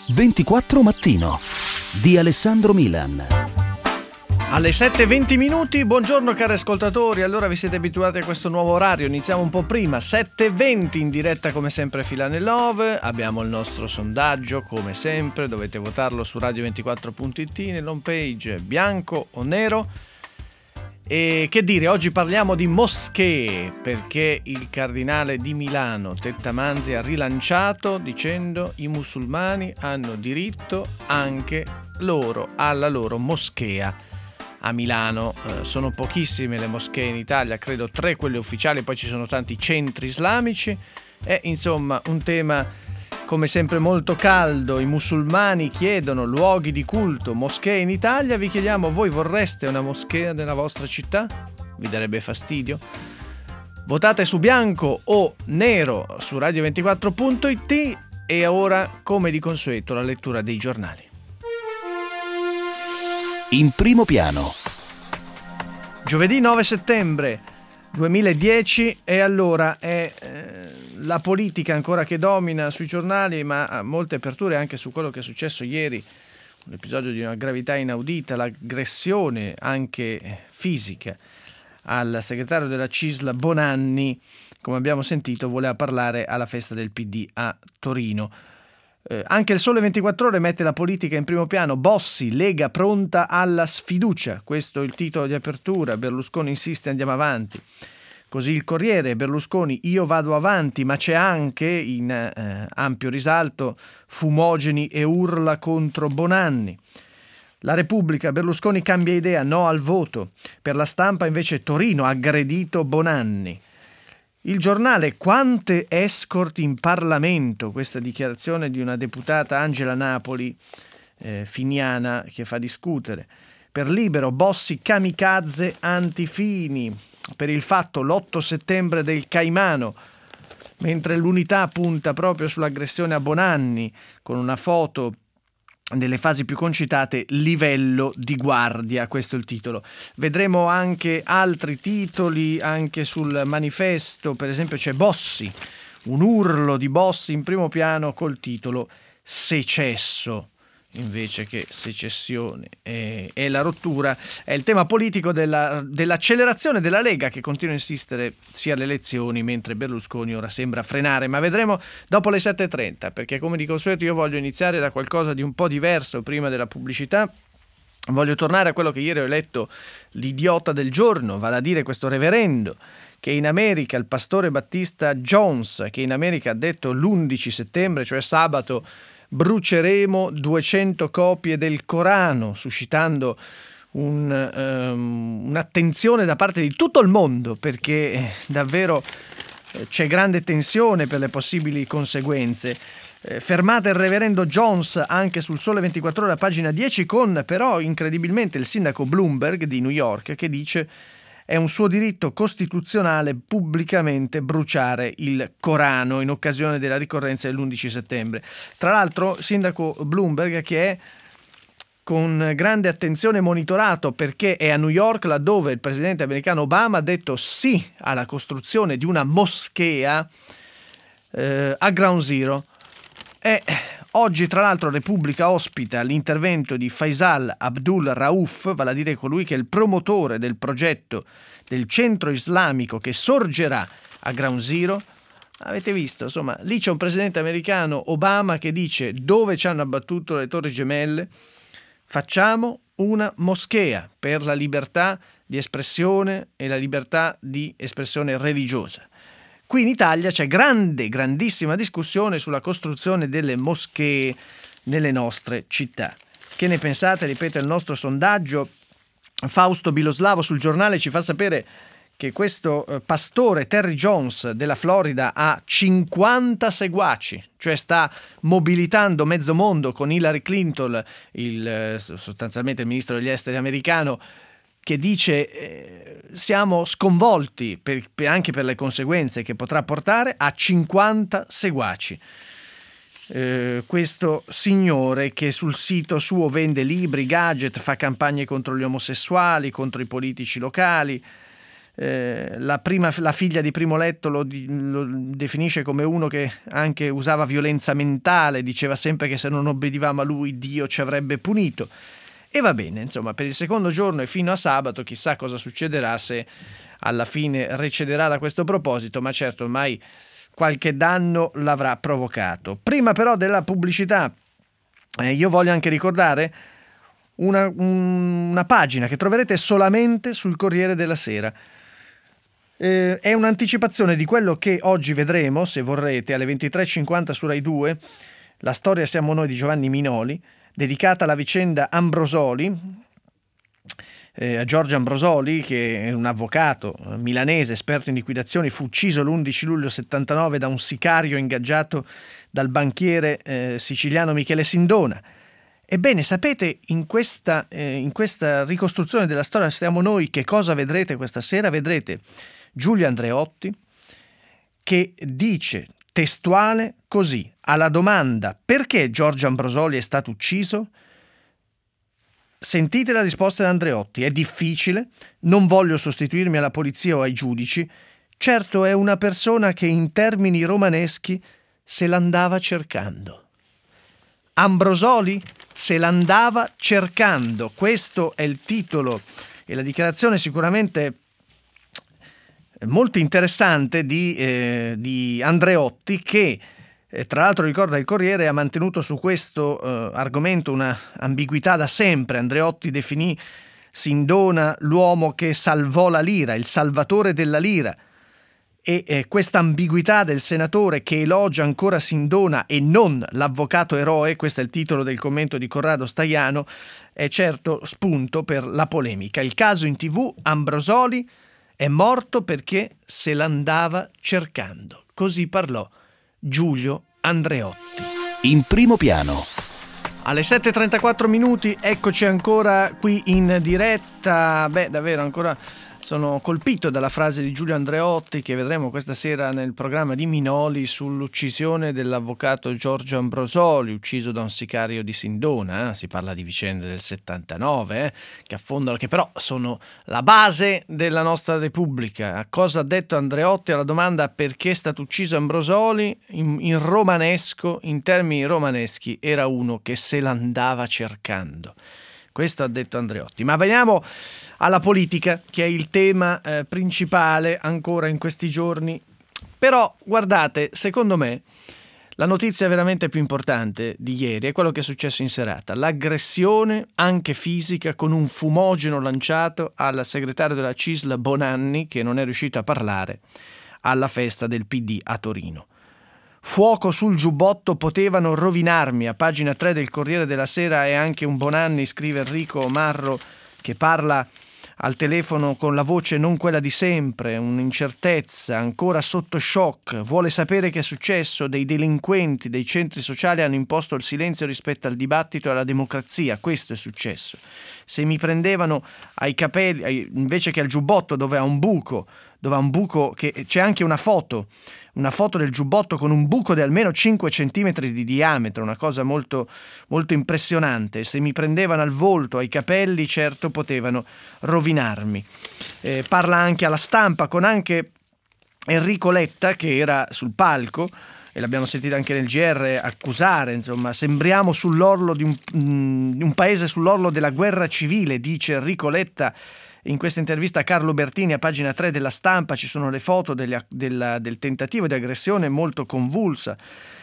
24 Mattino di Alessandro Milan. Alle 7:20, buongiorno cari ascoltatori, allora vi siete abituati a questo nuovo orario, iniziamo un po' prima, 7:20 in diretta come sempre Fila nel Love, abbiamo il nostro sondaggio come sempre, dovete votarlo su radio24.it nell'home page bianco o nero. E che dire, oggi parliamo di moschee perché il cardinale di Milano Tettamanzi ha rilanciato dicendo i musulmani hanno diritto anche loro alla loro moschea a Milano. Sono pochissime le moschee in Italia, credo 3 quelle ufficiali, poi ci sono tanti centri islamici. È insomma un tema come sempre molto caldo. I musulmani chiedono luoghi di culto, moschee in Italia. Vi chiediamo, voi vorreste una moschea nella vostra città? Vi darebbe fastidio? Votate su bianco o nero su radio24.it e ora, come di consueto, la lettura dei giornali. In primo piano. Giovedì 9 settembre 2010 e allora è la politica ancora che domina sui giornali, ma ha molte aperture anche su quello che è successo ieri, un episodio di una gravità inaudita, l'aggressione anche fisica al segretario della CISL Bonanni, come abbiamo sentito, voleva parlare alla festa del PD a Torino. Anche il Sole 24 Ore mette la politica in primo piano. Bossi, Lega pronta alla sfiducia. Questo è il titolo di apertura. Berlusconi insiste, andiamo avanti. Così il Corriere, Berlusconi, io vado avanti, ma c'è anche in ampio risalto fumogeni e urla contro Bonanni. La Repubblica, Berlusconi cambia idea, no al voto. Per la Stampa invece Torino, aggredito Bonanni. Il Giornale, quante escort in Parlamento, questa dichiarazione di una deputata Angela Napoli, finiana, che fa discutere. Per Libero, Bossi kamikaze antifini. Per Il Fatto, l'8 settembre del Caimano, mentre l'Unità punta proprio sull'aggressione a Bonanni, con una foto delle fasi più concitate, livello di guardia, questo è il titolo. Vedremo anche altri titoli, anche sul Manifesto, per esempio c'è Bossi, un urlo di Bossi in primo piano col titolo Secesso, invece che secessione, e la rottura è il tema politico dell'accelerazione della Lega, che continua a insistere sia alle elezioni, mentre Berlusconi ora sembra frenare, ma vedremo dopo le 7:30, perché come di consueto io voglio iniziare da qualcosa di un po' diverso prima della pubblicità. Voglio tornare a quello che ieri ho letto, l'idiota del giorno, vale a dire questo reverendo che in America, il pastore Battista Jones, che in America ha detto l'11 settembre, cioè sabato, bruceremo 200 copie del Corano, suscitando un'attenzione da parte di tutto il mondo, perché davvero c'è grande tensione per le possibili conseguenze. Fermata il reverendo Jones anche sul Sole 24 Ore, pagina 10, con però incredibilmente il sindaco Bloomberg di New York che dice è un suo diritto costituzionale pubblicamente bruciare il Corano in occasione della ricorrenza dell'11 settembre. Tra l'altro, sindaco Bloomberg che è con grande attenzione monitorato perché è a New York, laddove il presidente americano Obama ha detto sì alla costruzione di una moschea a Ground Zero. Oggi, tra l'altro, Repubblica ospita l'intervento di Faisal Abdul Rauf, vale a dire colui che è il promotore del progetto del centro islamico che sorgerà a Ground Zero. Avete visto, insomma, lì c'è un presidente americano, Obama, che dice dove ci hanno abbattuto le Torri Gemelle facciamo una moschea per la libertà di espressione e la libertà di espressione religiosa. Qui in Italia c'è grandissima discussione sulla costruzione delle moschee nelle nostre città. Che ne pensate? Ripete il nostro sondaggio. Fausto Biloslavo sul Giornale ci fa sapere che questo pastore Terry Jones della Florida ha 50 seguaci, cioè sta mobilitando mezzo mondo con Hillary Clinton, sostanzialmente il ministro degli esteri americano, che dice siamo sconvolti anche per le conseguenze che potrà portare, a 50 seguaci. Questo signore che sul sito suo vende libri, gadget, fa campagne contro gli omosessuali, contro i politici locali, la figlia di Primo Letto lo definisce come uno che anche usava violenza mentale, diceva sempre che se non obbedivamo a lui Dio ci avrebbe punito. E va bene, insomma, per il secondo giorno e fino a sabato chissà cosa succederà, se alla fine recederà da questo proposito, ma certo ormai qualche danno l'avrà provocato. Prima però della pubblicità, io voglio anche ricordare una pagina che troverete solamente sul Corriere della Sera. È un'anticipazione di quello che oggi vedremo, se vorrete, alle 23.50 su Rai 2, La storia siamo noi di Giovanni Minoli, dedicata alla vicenda Ambrosoli, a Giorgio Ambrosoli, che è un avvocato milanese esperto in liquidazioni, fu ucciso l'11 luglio 79 da un sicario ingaggiato dal banchiere siciliano Michele Sindona. Ebbene, sapete, in questa ricostruzione della storia siamo noi, che cosa vedrete questa sera? Vedrete Giulio Andreotti che dice testuale così, alla domanda perché Giorgio Ambrosoli è stato ucciso. Sentite la risposta di Andreotti: è difficile, non voglio sostituirmi alla polizia o ai giudici, certo è una persona che in termini romaneschi se l'andava cercando. Ambrosoli se l'andava cercando, questo è il titolo e la dichiarazione sicuramente molto interessante di Andreotti, che tra l'altro, ricorda il Corriere, ha mantenuto su questo argomento una ambiguità da sempre. Andreotti definì Sindona l'uomo che salvò la lira, il salvatore della lira, e questa ambiguità del senatore che elogia ancora Sindona e non l'avvocato eroe, questo è il titolo del commento di Corrado Staiano, è certo spunto per la polemica. Il caso in TV: Ambrosoli è morto perché se l'andava cercando. Così parlò Giulio Andreotti. In primo piano. Alle 7.34 minuti, eccoci ancora qui in diretta. Davvero ancora sono colpito dalla frase di Giulio Andreotti, che vedremo questa sera nel programma di Minoli, sull'uccisione dell'avvocato Giorgio Ambrosoli, ucciso da un sicario di Sindona. Si parla di vicende del 79 che affondano, che però sono la base della nostra Repubblica. A cosa ha detto Andreotti alla domanda perché è stato ucciso Ambrosoli? In romanesco, in termini romaneschi, era uno che se l'andava cercando. Questo ha detto Andreotti. Ma veniamo alla politica, che è il tema principale ancora in questi giorni. Però, guardate, secondo me la notizia veramente più importante di ieri è quello che è successo in serata. L'aggressione, anche fisica, con un fumogeno lanciato al segretario della CISL Bonanni, che non è riuscito a parlare alla festa del PD a Torino. Fuoco sul giubbotto, potevano rovinarmi. A pagina 3 del Corriere della Sera è anche un Bonanni, scrive Enrico Marro, che parla al telefono con la voce non quella di sempre, un'incertezza, ancora sotto shock, vuole sapere che è successo, dei delinquenti dei centri sociali hanno imposto il silenzio rispetto al dibattito e alla democrazia, questo è successo. Se mi prendevano ai capelli invece che al giubbotto, dove ha un buco, che c'è anche una foto del giubbotto con un buco di almeno 5 centimetri di diametro, una cosa molto, molto impressionante. Se mi prendevano al volto, ai capelli, certo potevano rovinarmi. Parla anche alla Stampa con anche Enrico Letta, che era sul palco, e l'abbiamo sentito anche nel GR accusare, insomma, sembriamo sull'orlo di un paese sull'orlo della guerra civile, dice Enrico Letta. In questa intervista a Carlo Bertini a pagina 3 della Stampa ci sono le foto del tentativo di aggressione molto convulsa.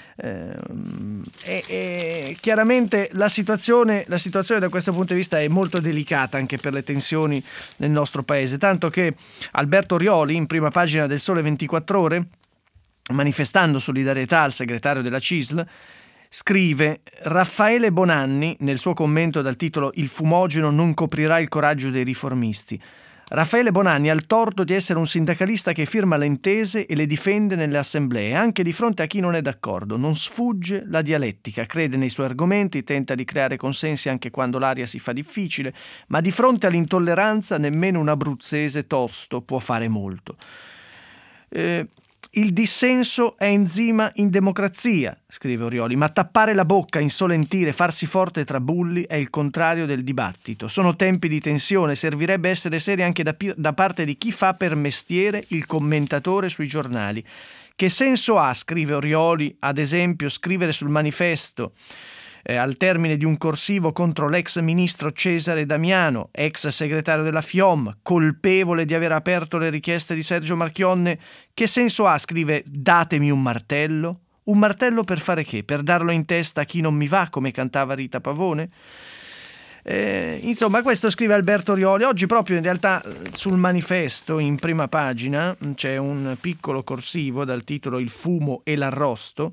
Chiaramente la situazione da questo punto di vista è molto delicata anche per le tensioni nel nostro paese, tanto che Alberto Rioli, in prima pagina del Sole 24 Ore, manifestando solidarietà al segretario della CISL, scrive: Raffaele Bonanni, nel suo commento dal titolo "Il fumogeno non coprirà il coraggio dei riformisti". Raffaele Bonanni ha il torto di essere un sindacalista che firma le intese e le difende nelle assemblee, anche di fronte a chi non è d'accordo. Non sfugge la dialettica, crede nei suoi argomenti, tenta di creare consensi anche quando l'aria si fa difficile, ma di fronte all'intolleranza nemmeno un abruzzese tosto può fare molto. Il dissenso è enzima in democrazia, scrive Orioli, ma tappare la bocca, insolentire, farsi forte tra bulli è il contrario del dibattito. Sono tempi di tensione, servirebbe essere seri anche da parte di chi fa per mestiere il commentatore sui giornali. Che senso ha, scrive Orioli, ad esempio, scrivere sul Manifesto al termine di un corsivo contro l'ex ministro Cesare Damiano, ex segretario della FIOM, colpevole di aver aperto le richieste di Sergio Marchionne? Che senso ha, scrive, datemi un martello? Un martello per fare che? Per darlo in testa a chi non mi va, come cantava Rita Pavone? Insomma, questo scrive Alberto Orioli. Oggi proprio in realtà sul Manifesto in prima pagina c'è un piccolo corsivo dal titolo Il fumo e l'arrosto,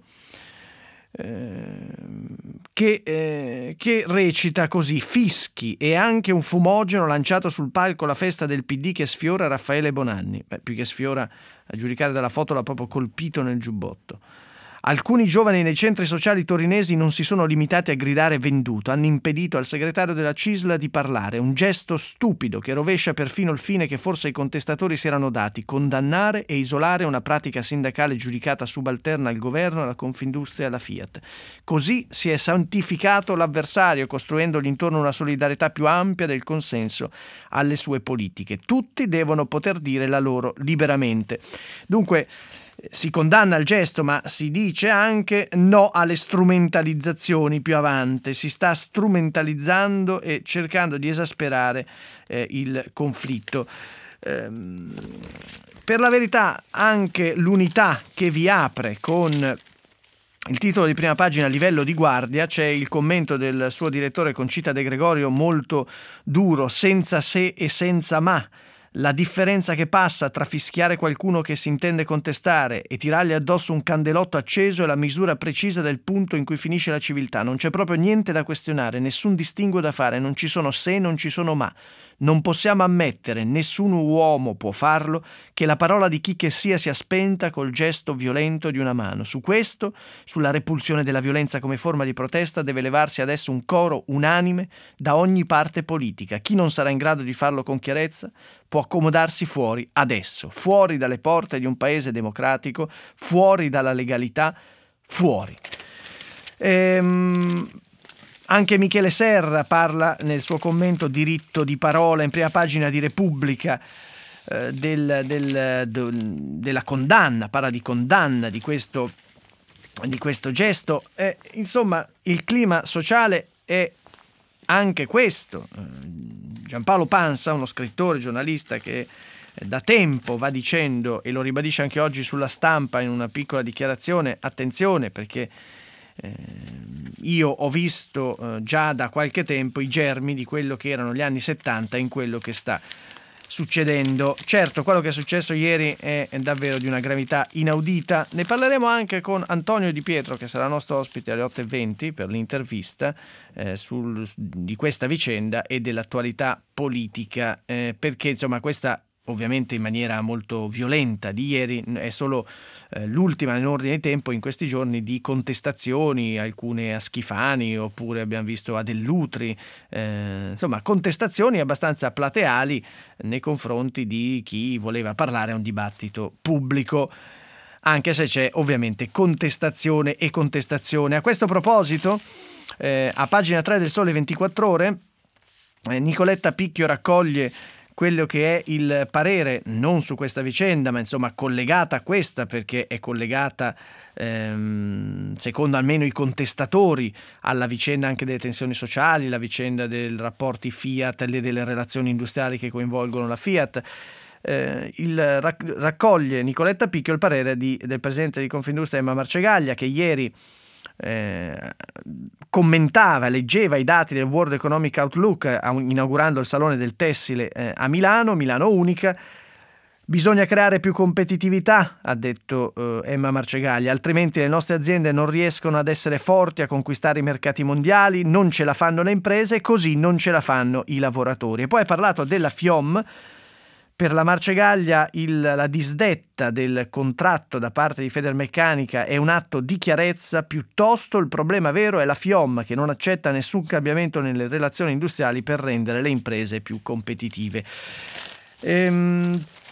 che recita così: fischi e anche un fumogeno lanciato sul palco alla festa del PD che sfiora Raffaele Bonanni. Più che sfiora, a giudicare dalla foto, l'ha proprio colpito nel giubbotto. Alcuni giovani nei centri sociali torinesi non si sono limitati a gridare venduto, hanno impedito al segretario della CISL di parlare, un gesto stupido che rovescia perfino il fine che forse i contestatori si erano dati: condannare e isolare una pratica sindacale giudicata subalterna al governo, alla Confindustria e alla Fiat. Così si è santificato l'avversario, costruendogli intorno una solidarietà più ampia del consenso alle sue politiche. Tutti devono poter dire la loro liberamente. Dunque, si condanna il gesto, ma si dice anche no alle strumentalizzazioni più avanti. Si sta strumentalizzando e cercando di esasperare il conflitto. Per la verità, anche l'Unità, che vi apre con il titolo di prima pagina livello di guardia, c'è il commento del suo direttore Concita De Gregorio molto duro: senza se e senza ma. La differenza che passa tra fischiare qualcuno che si intende contestare e tirargli addosso un candelotto acceso è la misura precisa del punto in cui finisce la civiltà. Non c'è proprio niente da questionare, nessun distinguo da fare, non ci sono se, non ci sono ma. Non possiamo ammettere, nessun uomo può farlo, che la parola di chi che sia spenta col gesto violento di una mano. Su questo, sulla repulsione della violenza come forma di protesta, deve levarsi adesso un coro unanime da ogni parte politica. Chi non sarà in grado di farlo con chiarezza può accomodarsi fuori adesso, fuori dalle porte di un paese democratico, fuori dalla legalità, fuori. Anche Michele Serra parla nel suo commento diritto di parola in prima pagina di Repubblica della condanna, parla di condanna di questo gesto. Insomma, il clima sociale è anche questo. Giampaolo Pansa, uno scrittore, giornalista che da tempo va dicendo, e lo ribadisce anche oggi sulla Stampa in una piccola dichiarazione: attenzione, perché io ho visto già da qualche tempo i germi di quello che erano gli anni 70 in quello che sta succedendo. Certo, quello che è successo ieri è davvero di una gravità inaudita. Ne parleremo anche con Antonio Di Pietro, che sarà nostro ospite alle 8:20 per l'intervista di questa vicenda e dell'attualità politica, perché insomma questa, ovviamente in maniera molto violenta, di ieri è solo l'ultima in ordine di tempo in questi giorni di contestazioni, alcune a Schifani, oppure abbiamo visto a Dell'Utri, insomma contestazioni abbastanza plateali nei confronti di chi voleva parlare a un dibattito pubblico, anche se c'è ovviamente contestazione e contestazione. A questo proposito, a pagina 3 del Sole 24 Ore, Nicoletta Picchio raccoglie quello che è il parere, non su questa vicenda, ma insomma collegata a questa, perché è collegata, secondo almeno i contestatori, alla vicenda anche delle tensioni sociali, la vicenda dei rapporti Fiat e delle relazioni industriali che coinvolgono la Fiat. Raccoglie Nicoletta Picchio il parere del presidente di Confindustria Emma Marcegaglia, che ieri commentava, leggeva i dati del World Economic Outlook inaugurando il Salone del Tessile a Milano Unica. Bisogna creare più competitività, ha detto Emma Marcegaglia, altrimenti le nostre aziende non riescono ad essere forti, a conquistare i mercati mondiali, non ce la fanno le imprese, così non ce la fanno i lavoratori. E poi ha parlato della FIOM. Per la Marcegaglia la disdetta del contratto da parte di Federmeccanica è un atto di chiarezza, piuttosto il problema vero è la FIOM, che non accetta nessun cambiamento nelle relazioni industriali per rendere le imprese più competitive.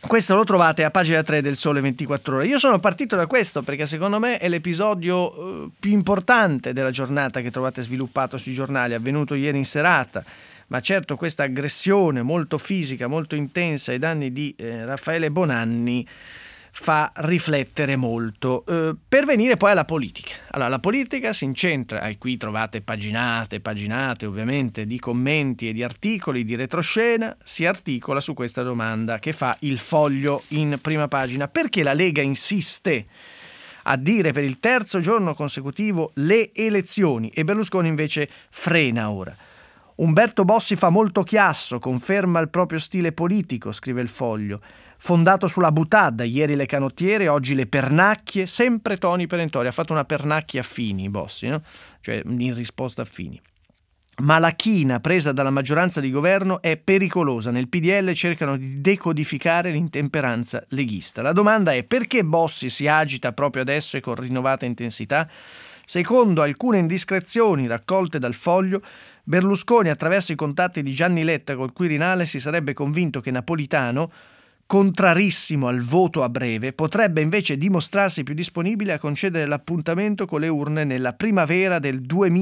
Questo lo trovate a pagina 3 del Sole 24 Ore. Io sono partito da questo perché secondo me è l'episodio più importante della giornata che trovate sviluppato sui giornali, avvenuto ieri in serata. Ma certo questa aggressione molto fisica, molto intensa ai danni di Raffaele Bonanni fa riflettere molto. Per venire poi alla politica. Allora, la politica si incentra, e qui trovate paginate ovviamente di commenti e di articoli di retroscena, si articola su questa domanda che fa il Foglio in prima pagina. Perché la Lega insiste a dire per il terzo giorno consecutivo le elezioni e Berlusconi invece frena ora? Umberto Bossi fa molto chiasso, conferma il proprio stile politico, scrive il Foglio. Fondato sulla boutade, ieri le canottiere, oggi le pernacchie, sempre toni perentori. Ha fatto una pernacchia a Fini, Bossi, no? Cioè in risposta a Fini. Ma la china presa dalla maggioranza di governo è pericolosa. Nel PDL cercano di decodificare l'intemperanza leghista. La domanda è: perché Bossi si agita proprio adesso e con rinnovata intensità? Secondo alcune indiscrezioni raccolte dal Foglio, Berlusconi, attraverso i contatti di Gianni Letta col Quirinale, si sarebbe convinto che Napolitano, contrarissimo al voto a breve, potrebbe invece dimostrarsi più disponibile a concedere l'appuntamento con le urne nella primavera del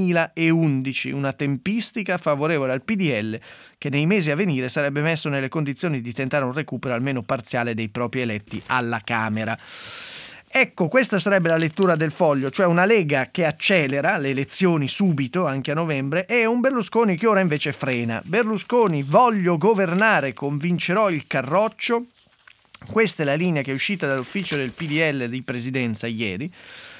2011, una tempistica favorevole al PDL che nei mesi a venire sarebbe messo nelle condizioni di tentare un recupero almeno parziale dei propri eletti alla Camera. Ecco, questa sarebbe la lettura del Foglio, cioè una Lega che accelera le elezioni subito, anche a novembre, e un Berlusconi che ora invece frena. Berlusconi: voglio governare, convincerò il Carroccio. Questa è la linea che è uscita dall'ufficio del PDL di Presidenza ieri,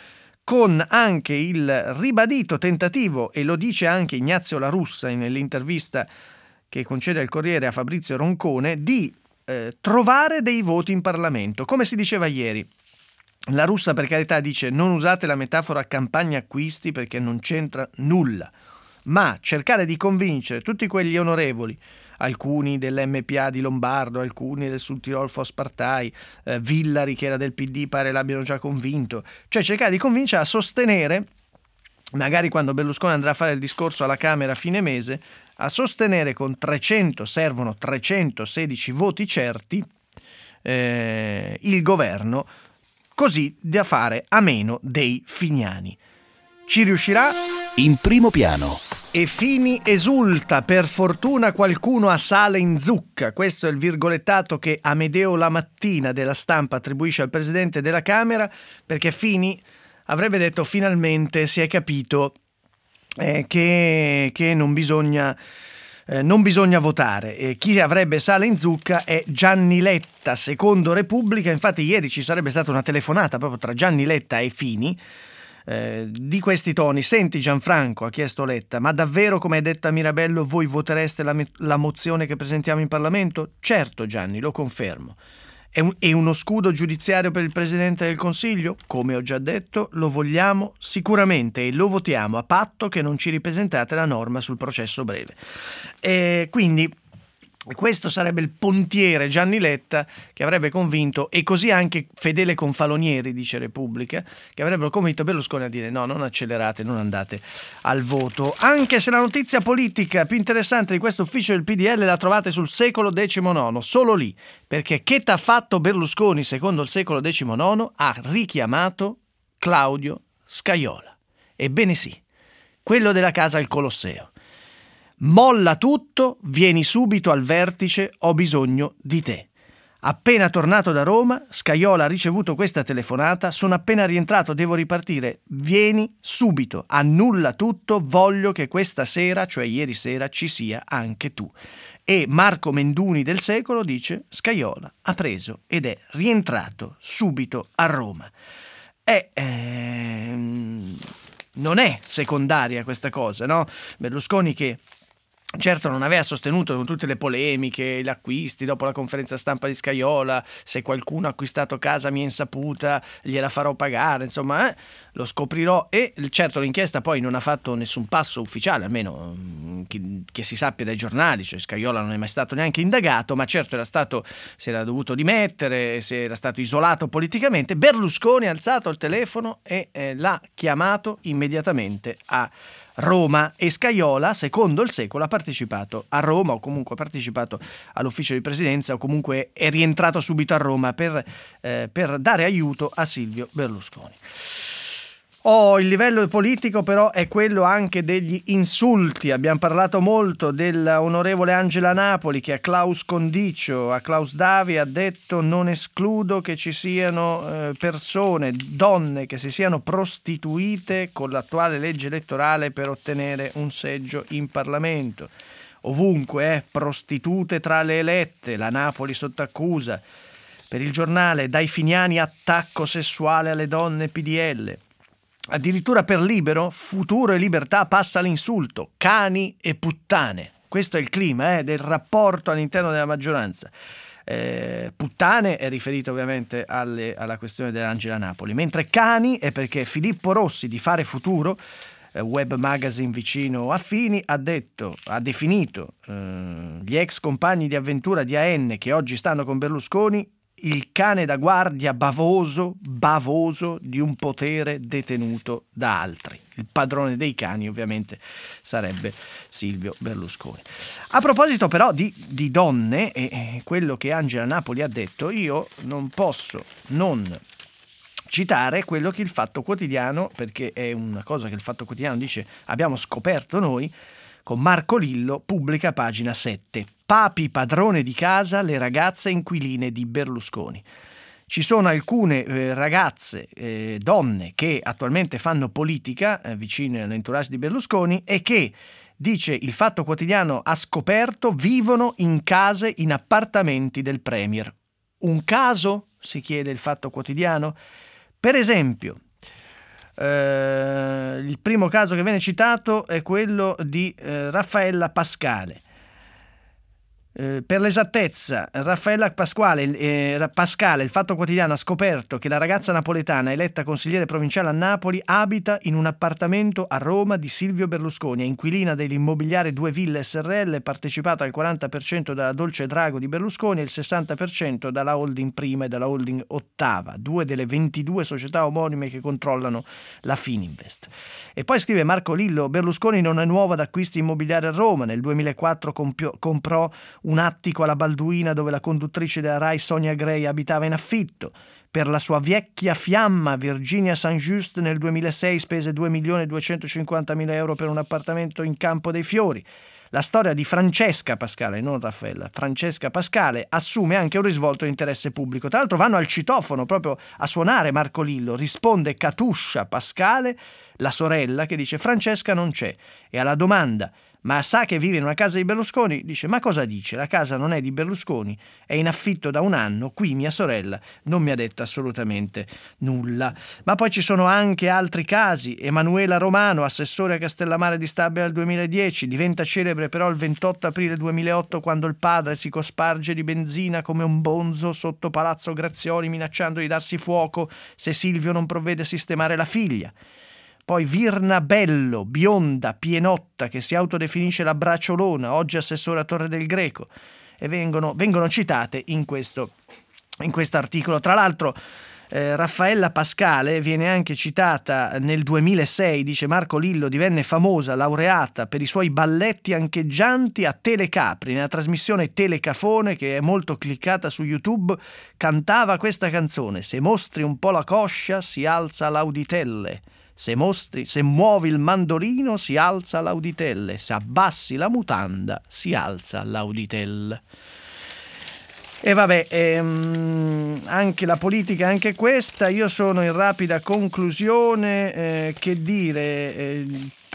con anche il ribadito tentativo, e lo dice anche Ignazio La Russa nell'intervista che concede al Corriere a Fabrizio Roncone, di trovare dei voti in Parlamento. Come si diceva ieri, La Russa, per carità, dice: non usate la metafora campagna acquisti perché non c'entra nulla, ma cercare di convincere tutti quegli onorevoli, alcuni dell'MPA di Lombardo, alcuni del Sud Tirol Fospartai, Villari che era del PD pare l'abbiano già convinto, cioè cercare di convincere a sostenere, magari quando Berlusconi andrà a fare il discorso alla Camera a fine mese, a sostenere con 300, servono 316 voti certi, il governo, così da fare a meno dei Finiani. Ci riuscirà? In primo piano. E Fini esulta: per fortuna qualcuno ha sale in zucca. Questo è il virgolettato che Amedeo La Mattina della Stampa attribuisce al Presidente della Camera, perché Fini avrebbe detto: finalmente si è capito che non bisogna votare. Chi avrebbe sale in zucca è Gianni Letta, secondo Repubblica. Infatti ieri ci sarebbe stata una telefonata proprio tra Gianni Letta e Fini, di questi toni. Senti Gianfranco, ha chiesto Letta, ma davvero, come hai detto a Mirabello, voi votereste la mozione che presentiamo in Parlamento? Certo Gianni, lo confermo. È uno scudo giudiziario per il Presidente del Consiglio? Come ho già detto, lo vogliamo sicuramente e lo votiamo a patto che non ci ripresentate la norma sul processo breve. Quindi questo sarebbe il pontiere Gianni Letta, che avrebbe convinto, e così anche Fedele Confalonieri, dice Repubblica, che avrebbero convinto Berlusconi a dire: no, non accelerate, non andate al voto. Anche se la notizia politica più interessante di questo ufficio del PDL la trovate sul Secolo XIX, solo lì, perché che t'ha fatto Berlusconi secondo il Secolo XIX? Ha richiamato Claudio Scajola. Ebbene sì, quello della casa al Colosseo. Molla tutto, vieni subito al vertice, ho bisogno di te. Appena tornato da Roma, Scajola ha ricevuto questa telefonata: sono appena rientrato, devo ripartire, vieni subito, annulla tutto, voglio che questa sera, cioè ieri sera, ci sia anche tu. E Marco Menduni del Secolo dice: Scajola ha preso ed è rientrato subito a Roma. Non è secondaria questa cosa, no? Berlusconi, che certo non aveva sostenuto con tutte le polemiche, gli acquisti dopo la conferenza stampa di Scajola: se qualcuno ha acquistato casa a mia insaputa gliela farò pagare, insomma lo scoprirò. E certo l'inchiesta poi non ha fatto nessun passo ufficiale, almeno che si sappia dai giornali, cioè Scajola non è mai stato neanche indagato, ma certo si era dovuto dimettere, si era stato isolato politicamente. Berlusconi ha alzato il telefono e l'ha chiamato immediatamente a Roma, e Scajola, secondo il Secolo, ha partecipato a Roma, o comunque ha partecipato all'ufficio di presidenza, o comunque è rientrato subito a Roma per dare aiuto a Silvio Berlusconi. Il livello politico però è quello anche degli insulti. Abbiamo parlato molto dell'onorevole Angela Napoli, che a Klaus Condicio, a Klaus Davi, ha detto: non escludo che ci siano persone, donne che si siano prostituite con l'attuale legge elettorale per ottenere un seggio in Parlamento. Ovunque, prostitute tra le elette, la Napoli sotto accusa. Per il Giornale, dai Finiani attacco sessuale alle donne PDL. Addirittura per Libero, Futuro e Libertà passa l'insulto, cani e puttane. Questo è il clima del rapporto all'interno della maggioranza. Puttane è riferito ovviamente alla questione dell'Angela Napoli, mentre cani è perché Filippo Rossi di Fare Futuro, web magazine vicino a Fini, ha definito gli ex compagni di avventura di AN che oggi stanno con Berlusconi il cane da guardia bavoso di un potere detenuto da altri. Il padrone dei cani ovviamente sarebbe Silvio Berlusconi. A proposito però di donne e quello che Angela Napoli ha detto, io non posso non citare quello che il Fatto Quotidiano, perché è una cosa che il Fatto Quotidiano dice abbiamo scoperto noi, con Marco Lillo, pubblica pagina 7. Papi padrone di casa, le ragazze inquiline di Berlusconi. Ci sono alcune ragazze, donne che attualmente fanno politica vicine all'entourage di Berlusconi e che, dice il Fatto Quotidiano, ha scoperto, vivono in case, in appartamenti del Premier. Un caso? Si chiede il Fatto Quotidiano. Per esempio, il primo caso che viene citato è quello di Raffaella Pascale. Per l'esattezza, Raffaella Pascale, il Fatto Quotidiano ha scoperto che la ragazza napoletana eletta consigliere provinciale a Napoli abita in un appartamento a Roma di Silvio Berlusconi, è inquilina dell'immobiliare Due Ville SRL, partecipata al 40% dalla Dolce Drago di Berlusconi e il 60% dalla holding prima e dalla holding ottava, 2 delle 22 società omonime che controllano la Fininvest. E poi scrive Marco Lillo: Berlusconi non è nuova d'acquisti immobiliari a Roma, nel 2004 comprò un attico alla Balduina dove la conduttrice della Rai Sonia Gray abitava in affitto. Per la sua vecchia fiamma Virginia Saint-Just nel 2006 spese 2.250.000 euro per un appartamento in Campo dei Fiori. La storia di Francesca Pascale, non Raffaella, Francesca Pascale, assume anche un risvolto di interesse pubblico. Tra l'altro vanno al citofono proprio a suonare Marco Lillo. Risponde Katuscia Pascale, la sorella, che dice Francesca non c'è. E alla domanda ma sa che vive in una casa di Berlusconi? Dice ma cosa dice? La casa non è di Berlusconi, è in affitto da un anno, qui mia sorella non mi ha detto assolutamente nulla. Ma poi ci sono anche altri casi. Emanuela Romano, assessore a Castellammare di Stabia nel 2010, diventa celebre però il 28 aprile 2008 quando il padre si cosparge di benzina come un bonzo sotto Palazzo Grazioli minacciando di darsi fuoco se Silvio non provvede a sistemare la figlia. Poi Virna Bello, bionda, pienotta, che si autodefinisce la bracciolona, oggi assessore a Torre del Greco, e vengono citate in questo articolo. Tra l'altro Raffaella Pascale viene anche citata nel 2006, dice Marco Lillo, divenne famosa, laureata per i suoi balletti ancheggianti a Telecapri, nella trasmissione Telecafone che è molto cliccata su YouTube, cantava questa canzone: se mostri un po' la coscia si alza l'auditelle. Se muovi il mandolino si alza l'auditelle, se abbassi la mutanda si alza l'auditelle. E vabbè, anche la politica, anche questa. Io sono in rapida conclusione, che dire,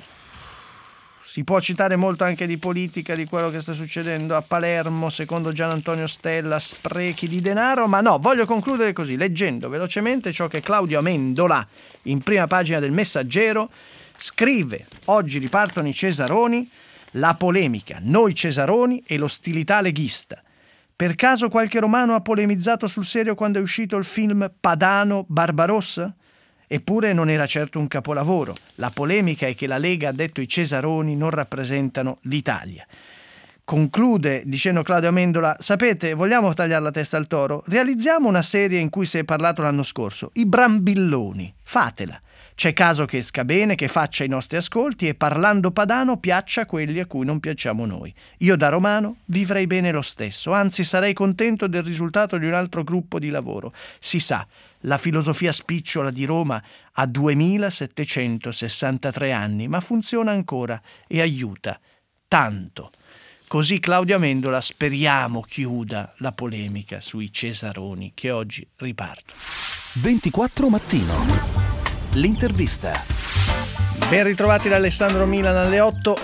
si può citare molto anche di politica, di quello che sta succedendo a Palermo, secondo Gian Antonio Stella, sprechi di denaro, ma no, voglio concludere così, leggendo velocemente ciò che Claudio Amendola, in prima pagina del Messaggero, scrive: oggi ripartono i Cesaroni, la polemica, noi Cesaroni e l'ostilità leghista. Per caso qualche romano ha polemizzato sul serio quando è uscito il film Padano Barbarossa? Eppure non era certo un capolavoro. La polemica è che la Lega ha detto i Cesaroni non rappresentano l'Italia. Conclude dicendo Claudio Amendola: sapete, vogliamo tagliare la testa al toro? Realizziamo una serie in cui si è parlato l'anno scorso, i Brambilloni, fatela. C'è caso che esca bene, che faccia i nostri ascolti e parlando padano piaccia a quelli a cui non piacciamo noi. Io da romano vivrei bene lo stesso, anzi sarei contento del risultato di un altro gruppo di lavoro. Si sa, la filosofia spicciola di Roma ha 2763 anni, ma funziona ancora e aiuta tanto. Così Claudio Amendola speriamo chiuda la polemica sui Cesaroni che oggi ripartono. 24 Mattino. L'intervista. Ben ritrovati da Alessandro Milan alle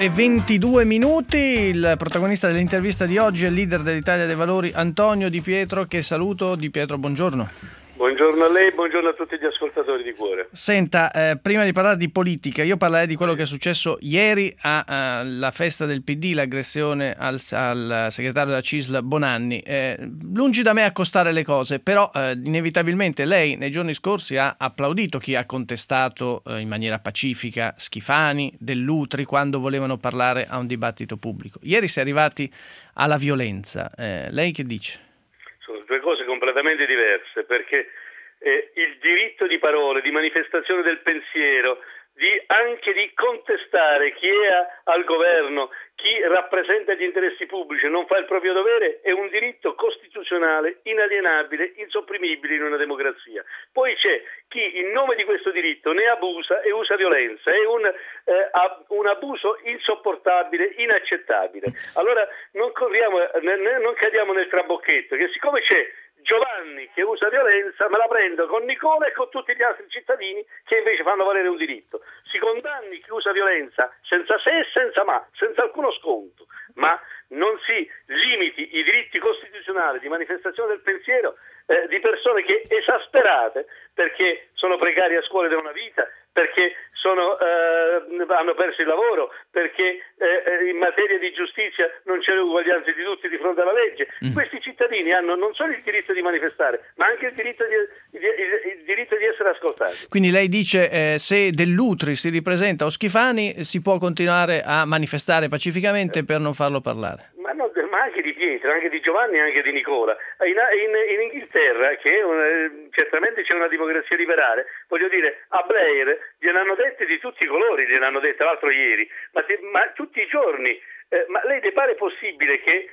8:22. Il protagonista dell'intervista di oggi è il leader dell'Italia dei Valori, Antonio Di Pietro, che saluto. Di Pietro, buongiorno. Buongiorno a lei, buongiorno a tutti gli ascoltatori di cuore. Senta, prima di parlare di politica, io parlerei di quello che è successo ieri alla festa del PD, l'aggressione al segretario della CISL Bonanni. Lungi da me accostare le cose, però inevitabilmente lei nei giorni scorsi ha applaudito chi ha contestato in maniera pacifica Schifani, Dell'Utri, quando volevano parlare a un dibattito pubblico. Ieri si è arrivati alla violenza. Lei che dice? Sono due cose completamente diverse, perché il diritto di parole, di manifestazione del pensiero, anche di contestare chi è al governo, chi rappresenta gli interessi pubblici, non fa il proprio dovere, è un diritto costituzionale, inalienabile, insopprimibile in una democrazia. Poi c'è chi in nome di questo diritto ne abusa e usa violenza, è un abuso insopportabile, inaccettabile. Allora non cadiamo nel trabocchetto, che siccome c'è Giovanni che usa violenza, me la prendo con Nicola e con tutti gli altri cittadini che invece fanno valere un diritto. Si condanni chi usa violenza senza se e senza ma, senza alcuno sconto, ma non si limiti i diritti costituzionali di manifestazione del pensiero di persone che esasperate perché sono precarie a scuole da una vita, perché hanno perso il lavoro, perché in materia di giustizia non c'è l'uguaglianza di tutti di fronte alla legge. Questi cittadini hanno non solo il diritto di manifestare, ma anche il diritto di essere ascoltati. Quindi lei dice se Dell'Utri si ripresenta o Schifani si può continuare a manifestare pacificamente per non farlo parlare? Ma anche di Pietro, anche di Giovanni e anche di Nicola. In Inghilterra, che certamente c'è una democrazia liberale, voglio dire, a Blair gliel'hanno dette di tutti i colori, gliel'hanno dette l'altro ieri, ma tutti i giorni. Ma lei le pare possibile che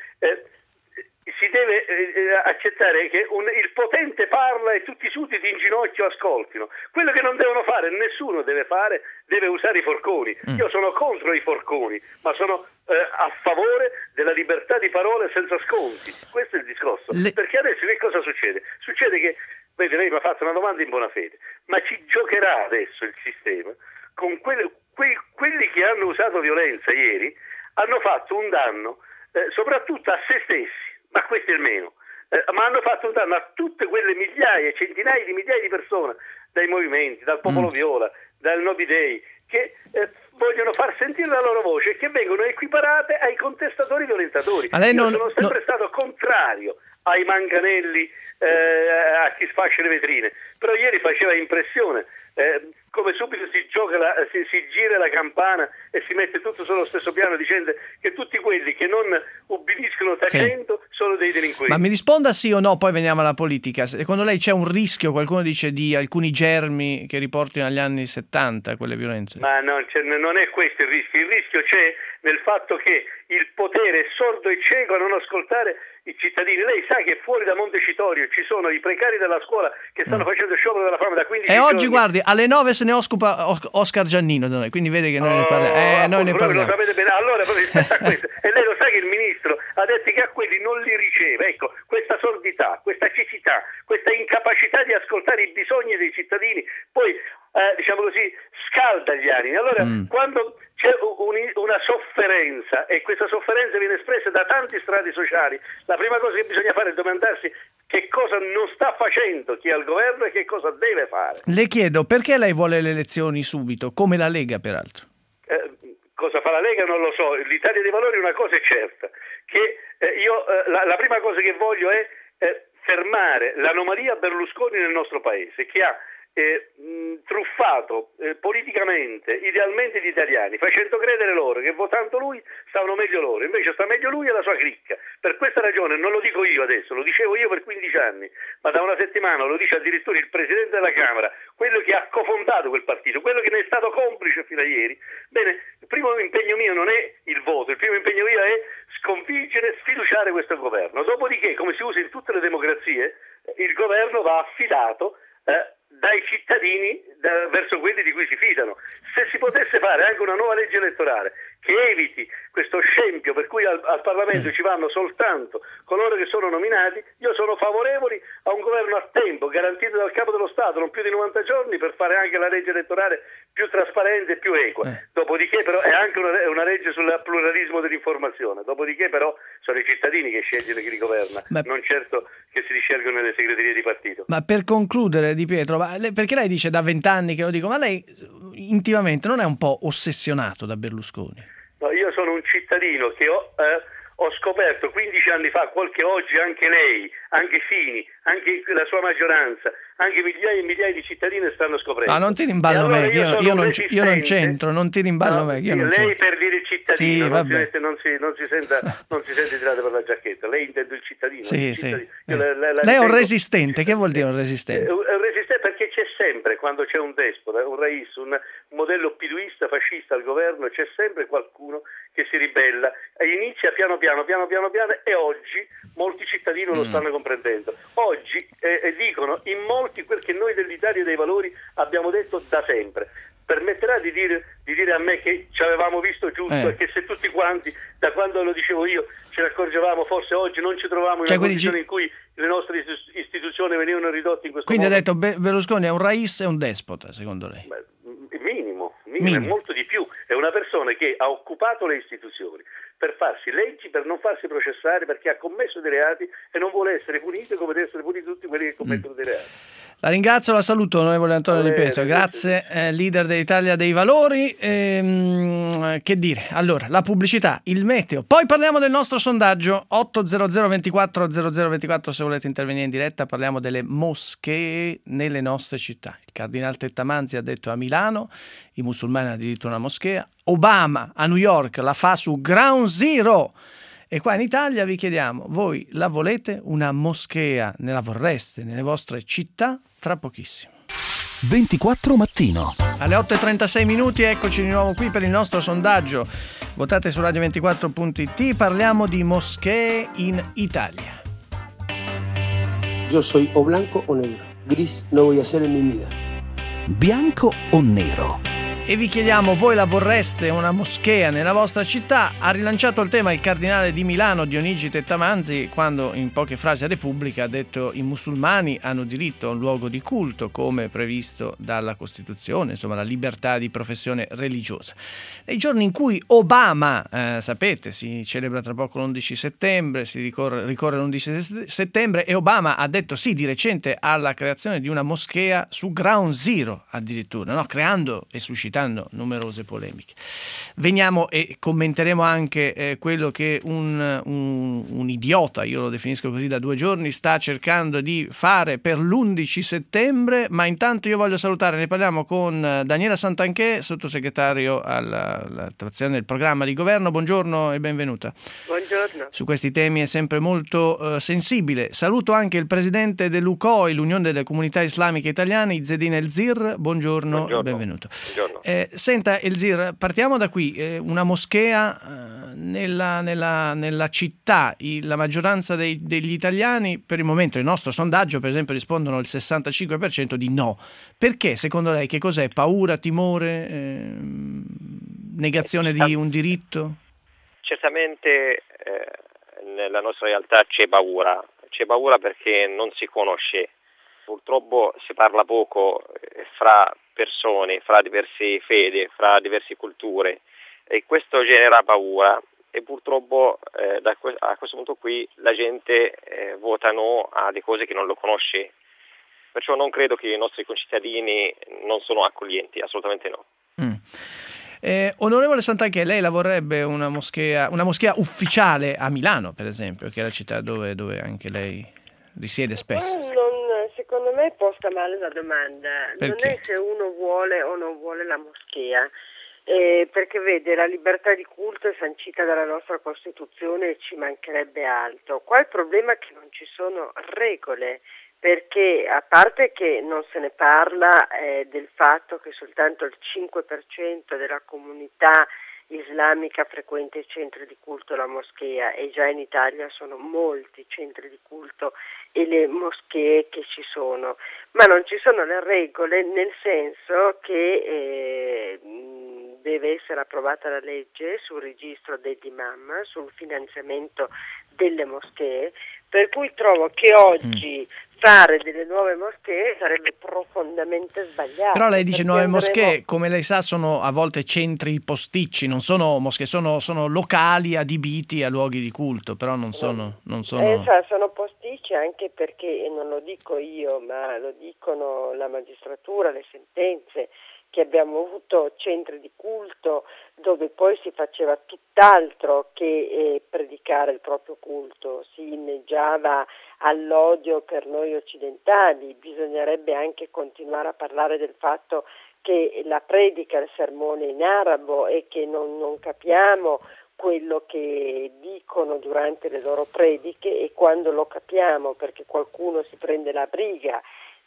si deve accettare che il potente parla e tutti i sudditi in ginocchio ascoltino? Quello che non devono fare, nessuno deve fare, deve usare i forconi. Io sono contro i forconi, ma sono a favore della libertà di parole senza sconti. Questo è il discorso. Perché adesso che cosa succede? Succede che, vedi, lei mi ha fatto una domanda in buona fede, ma ci giocherà adesso il sistema con quelli che hanno usato violenza ieri, hanno fatto un danno soprattutto a se stessi, ma questo è il meno, ma hanno fatto un danno a tutte quelle migliaia, centinaia di migliaia di persone, dai movimenti, dal Popolo Viola, dal Nobi Day, che vogliono far sentire la loro voce e che vengono equiparate ai contestatori violentatori. Io sono sempre stato contrario ai manganelli, a chi sfascia le vetrine, però ieri faceva impressione come subito si gira la campana e si mette tutto sullo stesso piano dicendo che tutti quelli che non ubbidiscono tacendo sono dei delinquenti. Ma mi risponda sì o no, poi veniamo alla politica. Secondo lei c'è un rischio, qualcuno dice, di alcuni germi che riportino agli anni 70 quelle violenze? Ma non è questo il rischio c'è nel fatto che il potere è sordo e cieco a non ascoltare i cittadini. Lei sa che fuori da Montecitorio ci sono i precari della scuola che stanno facendo sciopero della fame da 15 giorni. E oggi, guardi, alle 9 se ne occupa Oscar Giannino da noi, quindi vede che noi ne parliamo. Noi ne parliamo. Lo sapete bene. Allora, rispetto a questo, e lei lo sa che il ministro ha detto che a quelli non li riceve. Ecco, questa sordità, questa cecità, questa incapacità di ascoltare i bisogni dei cittadini, poi, diciamo così, scalda gli animi. Allora, quando c'è una sofferenza e questa sofferenza viene espressa da tanti strati sociali, la prima cosa che bisogna fare è domandarsi che cosa non sta facendo chi è al governo e che cosa deve fare. Le chiedo, perché lei vuole le elezioni subito, come la Lega peraltro? Cosa fa la Lega non lo so. L'Italia dei Valori una cosa è certa, che io la prima cosa che voglio è fermare l'anomalia Berlusconi nel nostro paese, che ha truffato politicamente, idealmente gli italiani, facendo credere loro che votando lui stavano meglio loro, invece sta meglio lui e la sua cricca. Per questa ragione, non lo dico io adesso, lo dicevo io per 15 anni, ma da una settimana lo dice addirittura il Presidente della Camera, quello che ha cofondato quel partito, quello che ne è stato complice fino a ieri. Bene, il primo impegno mio non è il voto, il primo impegno mio è sconfiggere, sfiduciare questo governo. Dopodiché, come si usa in tutte le democrazie, il governo va affidato dai cittadini verso quelli di cui si fidano. Se si potesse fare anche una nuova legge elettorale che eviti questo scempio per cui al Parlamento ci vanno soltanto coloro che sono nominati, io sono favorevoli a un governo a tempo, garantito dal Capo dello Stato, non più di 90 giorni, per fare anche la legge elettorale più trasparente e più equa. Dopodiché però è anche una legge sul pluralismo dell'informazione. Dopodiché però sono i cittadini che scelgono chi li governa, non certo che si riscelgono nelle segreterie di partito. Ma per concludere, Di Pietro, perché lei dice da 20 anni che lo dico, ma lei intimamente non è un po' ossessionato da Berlusconi? No, io sono un cittadino che ho scoperto 15 anni fa, qualche oggi anche lei, anche Fini, anche la sua maggioranza, anche migliaia e migliaia di cittadini stanno scoprendo. No, non ti rimballo allora me, io non c'entro, non ti rimballo me. Lei per dire il cittadino, sì, non si sente tirare per la giacchetta, lei intende il cittadino. Sì, il cittadino. Sì. Lei è un resistente, che vuol dire un resistente? Un resistente perché c'è sempre, quando c'è un despota, un rais, un modello piduista, fascista al governo, c'è sempre qualcuno che si ribella, inizia piano piano e oggi molti cittadini lo stanno comprendendo. Oggi dicono in molti quel che noi dell'Italia dei Valori abbiamo detto da sempre. Permetterà di dire a me che ci avevamo visto giusto e che se tutti quanti, da quando lo dicevo io, ce ne accorgevamo, forse oggi non ci trovavamo in una condizione in cui le nostre istituzioni venivano ridotte in questo modo. Quindi ha detto Berlusconi è un rais e un despota, secondo lei? Minimo, è molto di più. È una persona che ha occupato le istituzioni per farsi leggi, per non farsi processare, perché ha commesso dei reati e non vuole essere punito come devono essere puniti tutti quelli che commettono dei reati. La ringrazio, la saluto, onorevole Antonio Di Pietro. Grazie, leader dell'Italia dei Valori. Che dire? Allora, la pubblicità, il meteo. Poi parliamo del nostro sondaggio 800 24 0024 se volete intervenire in diretta. Parliamo delle moschee nelle nostre città. Il cardinale Tettamanzi ha detto a Milano i musulmani hanno diritto a una moschea. Obama a New York la fa su Ground Zero. E qua in Italia vi chiediamo, voi la volete una moschea? Ne la vorreste nelle vostre città? Tra pochissimo. 24 mattino. Alle 8:36 minuti, eccoci di nuovo qui per il nostro sondaggio. Votate su radio24.it, parliamo di moschee in Italia. Yo soy o blanco o negro. Gris no voy a hacer en mi vida. Bianco o nero? E vi chiediamo, voi la vorreste una moschea nella vostra città? Ha rilanciato il tema il cardinale di Milano Dionigi Tettamanzi quando in poche frasi a Repubblica ha detto i musulmani hanno diritto a un luogo di culto come previsto dalla Costituzione, insomma la libertà di professione religiosa. Nei giorni in cui Obama, sapete, si celebra tra poco l'11 settembre, si ricorre l'11 settembre e Obama ha detto sì di recente alla creazione di una moschea su Ground Zero addirittura, no? Creando e suscitando numerose polemiche. Veniamo e commenteremo anche quello che un idiota, io lo definisco così da 2 giorni, sta cercando di fare per l'11 settembre, ma intanto io voglio salutare, ne parliamo con Daniela Santanchè, sottosegretario all'attuazione del programma di governo. Buongiorno e benvenuta. Buongiorno. Su questi temi è sempre molto sensibile. Saluto anche il presidente dell'UCOI, l'Unione delle Comunità Islamiche Italiane, Izzedine Elzir. Buongiorno e benvenuto. Buongiorno. Senta Elzir, partiamo da qui. Una moschea nella città, la maggioranza degli italiani, per il momento il nostro sondaggio per esempio rispondono il 65% di no. Perché secondo lei? Che cos'è? Paura, timore, negazione di un diritto? Certamente nella nostra realtà c'è paura perché non si conosce. Purtroppo si parla poco fra persone, fra diverse fedi, fra diverse culture e questo genera paura e purtroppo a questo punto qui la gente vota no a delle cose che non lo conosce, perciò non credo che i nostri concittadini non sono accoglienti, assolutamente no. Onorevole Santanchè, lei la vorrebbe una moschea ufficiale a Milano per esempio, che è la città dove anche lei risiede spesso? secondo me è posta male la domanda. Perché? Non è se uno vuole o non vuole la moschea, perché vede, la libertà di culto è sancita dalla nostra Costituzione e ci mancherebbe altro. Qua il problema è che non ci sono regole, perché a parte che non se ne parla del fatto che soltanto il 5% della comunità islamica frequenta i centri di culto, la moschea, e già in Italia sono molti centri di culto e le moschee che ci sono, ma non ci sono le regole, nel senso che deve essere approvata la legge sul registro degli imam, sul finanziamento delle moschee, per cui trovo che oggi fare delle nuove moschee sarebbe profondamente sbagliato. Però lei dice nuove andremo... moschee, come lei sa, sono a volte centri posticci, non sono moschee, sono locali adibiti a luoghi di culto, però non sono... sono posticci anche perché, e non lo dico io, ma lo dicono la magistratura, le sentenze, che abbiamo avuto centri di culto dove poi si faceva tutt'altro che predicare il proprio culto, si inneggiava all'odio per noi occidentali. Bisognerebbe anche continuare a parlare del fatto che la predica, il sermone in arabo, e che non capiamo quello che dicono durante le loro prediche, e quando lo capiamo perché qualcuno si prende la briga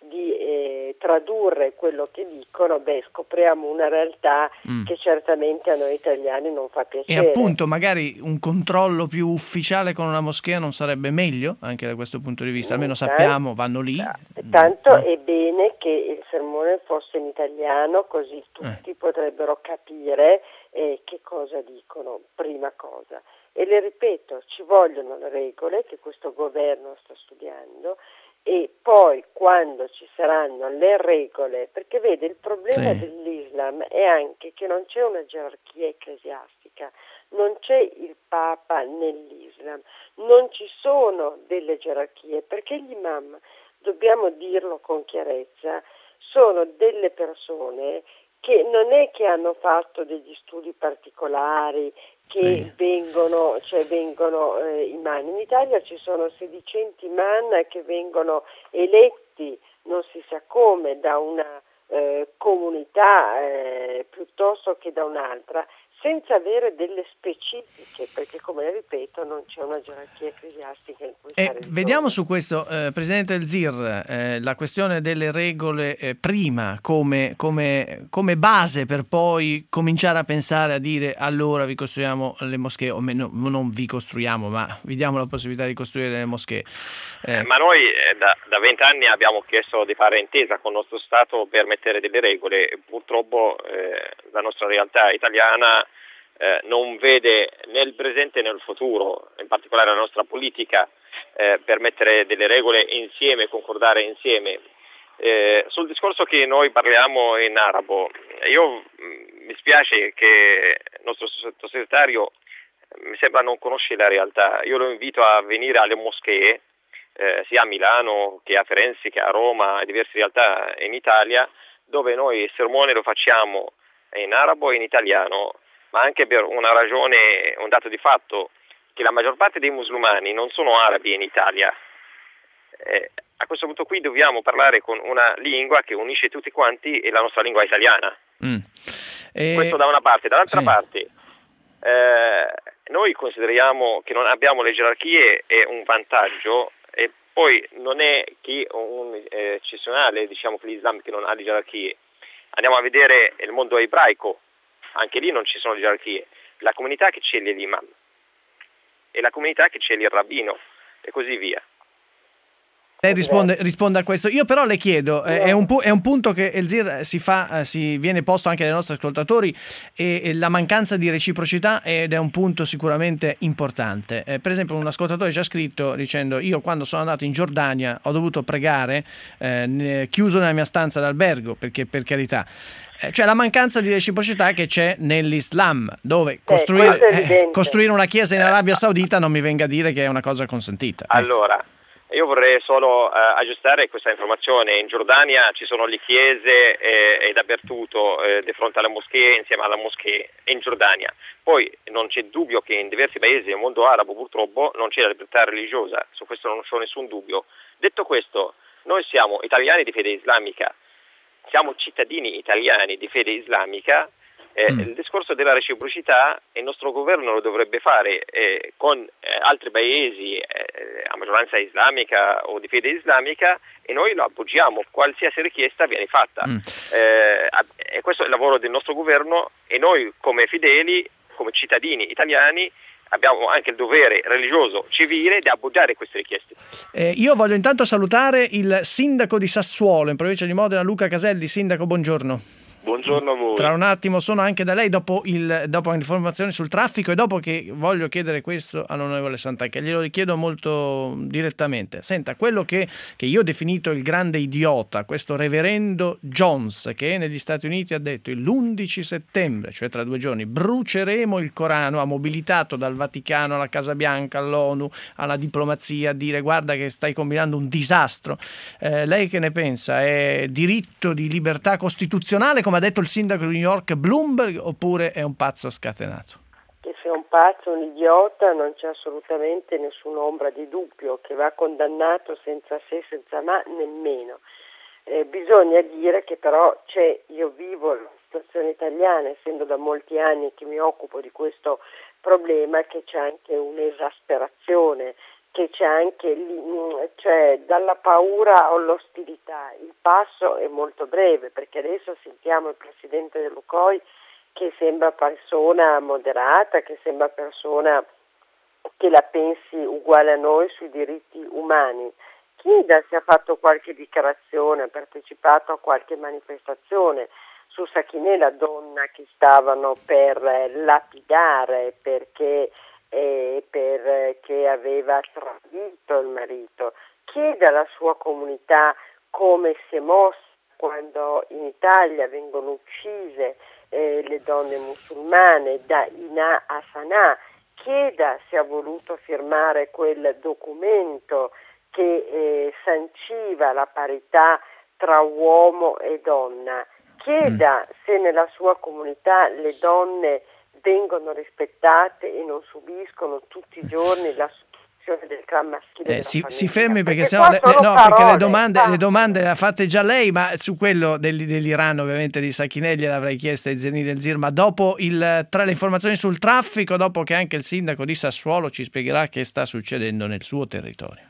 di tradurre quello che dicono, scopriamo una realtà che certamente a noi italiani non fa piacere. E appunto magari un controllo più ufficiale con una moschea non sarebbe meglio, anche da questo punto di vista, almeno sappiamo, vanno lì. Tanto è bene che il sermone fosse in italiano, così tutti potrebbero capire che cosa dicono, prima cosa. E le ripeto, ci vogliono le regole che questo governo sta studiando, e poi quando ci saranno le regole, perché vede, il problema dell'Islam è anche che non c'è una gerarchia ecclesiastica, non c'è il Papa nell'Islam, non ci sono delle gerarchie, perché gli imam, dobbiamo dirlo con chiarezza, sono delle persone che non è che hanno fatto degli studi particolari, che vengono imam. In Italia ci sono sedicenti imam che vengono eletti, non si sa come, da una comunità piuttosto che da un'altra, senza avere delle specifiche, perché, come ripeto, non c'è una gerarchia ecclesiastica in cui fare vediamo su questo, Presidente del ZIR, la questione delle regole prima come base per poi cominciare a pensare, a dire allora vi costruiamo le moschee, o non vi costruiamo, ma vi diamo la possibilità di costruire delle moschee. Ma noi da 20 anni abbiamo chiesto di fare intesa con il nostro Stato per mettere delle regole. Purtroppo la nostra realtà italiana non vede né il presente né il futuro, in particolare la nostra politica, per mettere delle regole insieme, concordare insieme. Sul discorso che noi parliamo in arabo, mi spiace che il nostro sottosegretario mi sembra non conosce la realtà. Io lo invito a venire alle moschee, sia a Milano che a Firenze che a Roma, a diverse realtà in Italia, dove noi il sermone lo facciamo in arabo e in italiano, ma anche per una ragione, un dato di fatto, che la maggior parte dei musulmani non sono arabi in Italia. A questo punto qui dobbiamo parlare con una lingua che unisce tutti quanti, e la nostra lingua italiana. Questo da una parte. Dall'altra parte, noi consideriamo che non abbiamo le gerarchie è un vantaggio, e poi non è che un eccezionale, diciamo, che l'Islam che non ha le gerarchie. Andiamo a vedere il mondo ebraico, anche lì non ci sono gerarchie. La comunità che sceglie l'imam e la comunità che sceglie il rabbino, e così via. Lei risponde a questo. Io però le chiedo, è un punto che il ZIR si viene posto anche dai nostri ascoltatori, e la mancanza di reciprocità, ed è un punto sicuramente importante. Per esempio, un ascoltatore ci ha scritto dicendo: io quando sono andato in Giordania ho dovuto pregare chiuso nella mia stanza d'albergo, perché, per carità, cioè la mancanza di reciprocità che c'è nell'Islam, dove costruire una chiesa in Arabia Saudita non mi venga a dire che è una cosa consentita. Allora, io vorrei solo aggiustare questa informazione. In Giordania ci sono le chiese e dappertutto, di fronte alle moschee, insieme alla moschea, in Giordania. Poi non c'è dubbio che in diversi paesi del mondo arabo purtroppo non c'è la libertà religiosa, su questo non c'è nessun dubbio. Detto questo, Noi siamo italiani di fede islamica, siamo cittadini italiani di fede islamica. Il discorso della reciprocità il nostro governo lo dovrebbe fare con altri paesi a maggioranza islamica o di fede islamica, e noi lo appoggiamo, qualsiasi richiesta viene fatta. E questo è il lavoro del nostro governo, e noi come fedeli, come cittadini italiani, abbiamo anche il dovere religioso, civile, di appoggiare queste richieste. Io voglio intanto salutare il sindaco di Sassuolo, in provincia di Modena, Luca Caselli. Sindaco, buongiorno. Buongiorno a voi. Tra un attimo sono anche da lei, dopo l'informazione sul traffico, e dopo che voglio chiedere questo all'onorevole Santanchè, glielo richiedo molto direttamente. Senta, quello che io ho definito il grande idiota, questo reverendo Jones, che negli Stati Uniti ha detto l'11 settembre, cioè tra 2 giorni, bruceremo il Corano, ha mobilitato dal Vaticano alla Casa Bianca, all'ONU, alla diplomazia, a dire guarda che stai combinando un disastro. Lei che ne pensa? È diritto di libertà costituzionale, come ha detto il sindaco di New York Bloomberg, oppure è un pazzo scatenato? Che sia un pazzo, un idiota, non c'è assolutamente nessun'ombra di dubbio, che va condannato senza se, senza ma nemmeno. Bisogna dire che però io vivo la situazione italiana, essendo da molti anni che mi occupo di questo problema, che c'è anche un'esasperazione, che c'è anche dalla paura all'ostilità. Il passo è molto breve, perché adesso sentiamo il presidente dell'UCOI che sembra persona moderata, che sembra persona che la pensi uguale a noi sui diritti umani. Chieda se ha fatto qualche dichiarazione, ha partecipato a qualche manifestazione su Sakineh, la donna che stavano per lapidare perché aveva tradito il marito. Chieda alla sua comunità come si è mossa quando in Italia vengono uccise le donne musulmane, da Ina a Sanaa. Chieda se ha voluto firmare quel documento che sanciva la parità tra uomo e donna. Chieda se nella sua comunità le donne vengono rispettate e non subiscono tutti i giorni la soppressione del clan maschile. Si fermi, perché sennò perché le domande le ha fatte già lei, ma su quello dell'Iran, ovviamente, di Sakineh, gliel'avrei chiesto ai Zenir El Zir, ma dopo tra le informazioni sul traffico, dopo che anche il sindaco di Sassuolo ci spiegherà che sta succedendo nel suo territorio.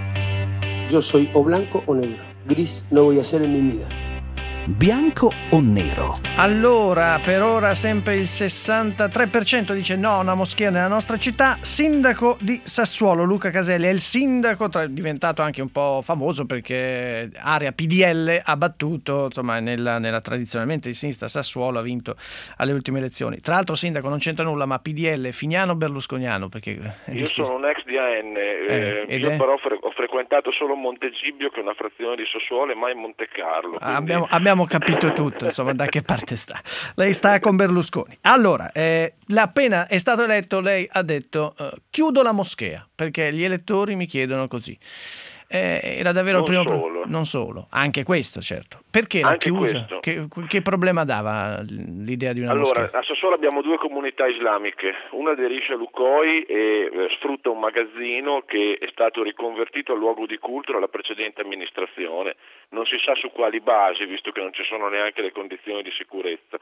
Yo soy o blanco o negro. Gris no voy a ser en mi vida. Bianco o nero? Allora, per ora sempre il 63% dice no a una moschea nella nostra città. Sindaco di Sassuolo, Luca Caselli, è il sindaco diventato anche un po' famoso perché area PDL ha battuto, insomma, nella tradizionalmente di sinistra Sassuolo ha vinto alle ultime elezioni. Tra l'altro, sindaco, non c'entra nulla, ma PDL finiano berlusconiano, perché io sono un ex DAN, io però ho frequentato solo Montegibbio, che è una frazione di Sassuolo, e mai Monte Carlo. Abbiamo capito tutto, insomma, da che parte sta. Lei sta con Berlusconi. Allora, appena è stato eletto, lei ha detto chiudo la moschea, perché gli elettori mi chiedono così. Era davvero il primo solo. Non solo, anche questo, certo. Perché l'ha chiusa? Che problema dava l'idea di una moschea? Allora, a Sassuolo abbiamo 2 comunità islamiche. Una aderisce all'UCOI e sfrutta un magazzino che è stato riconvertito a luogo di culto dalla precedente amministrazione. Non si sa su quali basi, visto che non ci sono neanche le condizioni di sicurezza.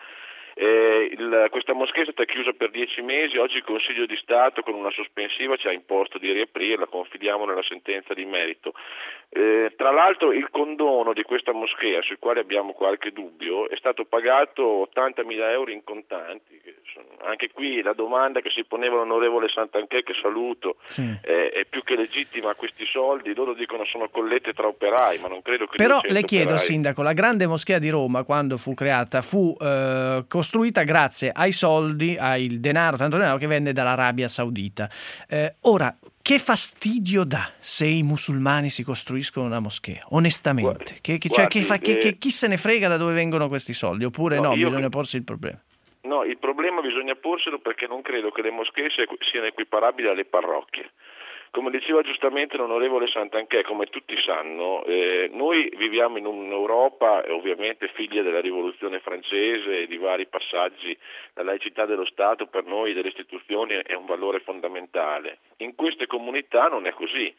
Questa moschea è stata chiusa per 10 mesi, oggi il Consiglio di Stato con una sospensiva ci ha imposto di riaprirla, confidiamo nella sentenza di merito. Tra l'altro il condono di questa moschea, sui quali abbiamo qualche dubbio, è stato pagato 80.000 euro in contanti. Anche qui la domanda che si poneva l'onorevole Santanchè, che saluto, è più che legittima. Questi soldi, loro dicono sono collette tra operai, ma non credo che... Però le chiedo, sindaco, la grande moschea di Roma, quando fu creata, fu costruita grazie ai soldi, al denaro, tanto denaro che venne dall'Arabia Saudita. Ora, che fastidio dà se i musulmani si costruiscono una moschea, onestamente? Chi se ne frega da dove vengono questi soldi? Oppure bisogna porsi il problema? No, il problema bisogna porselo, perché non credo che le moschee siano equiparabili alle parrocchie. Come diceva giustamente l'onorevole Santanchè, come tutti sanno, noi viviamo in un'Europa ovviamente figlia della rivoluzione francese e di vari passaggi. La laicità dello Stato per noi, delle istituzioni, è un valore fondamentale. In queste comunità non è così.